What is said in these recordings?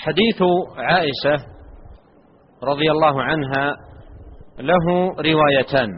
حديث عائشة رضي الله عنها له روايتان،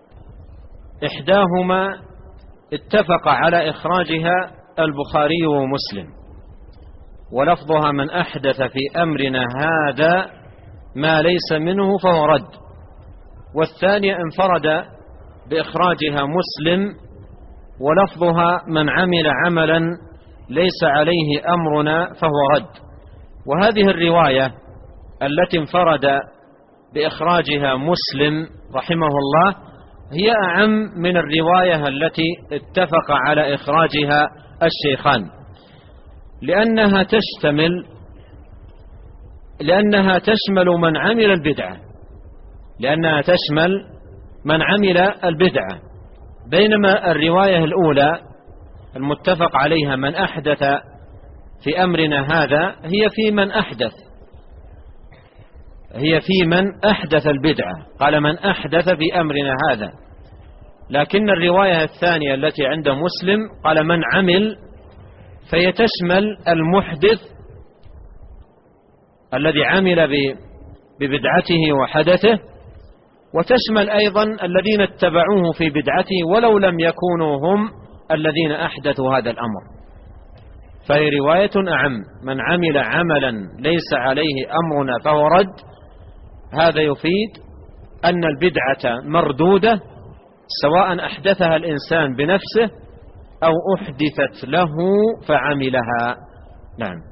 إحداهما اتفق على إخراجها البخاري ومسلم، ولفظها: من أحدث في أمرنا هذا ما ليس منه فهو رد. والثانية انفرد بإخراجها مسلم، ولفظها: من عمل عملا ليس عليه أمرنا فهو رد. وهذه الرواية التي انفرد بإخراجها مسلم رحمه الله هي أعم من الرواية التي اتفق على إخراجها الشيخان، لأنها تشمل من عمل البدعة، بينما الرواية الأولى المتفق عليها من أحدث في أمرنا هذا هي في من أحدث البدعة، قال من أحدث في أمرنا هذا. لكن الرواية الثانية التي عند مسلم قال من عمل، فهي تشمل المحدث الذي عمل ببدعته وحدثه، وتشمل أيضا الذين اتبعوه في بدعته ولو لم يكونوا هم الذين أحدثوا هذا الأمر. فهي رواية أعم: من عمل عملا ليس عليه أمرنا فهو رد. هذا يفيد أن البدعة مردودة سواء أحدثها الإنسان بنفسه أو أحدثت له فعملها. نعم.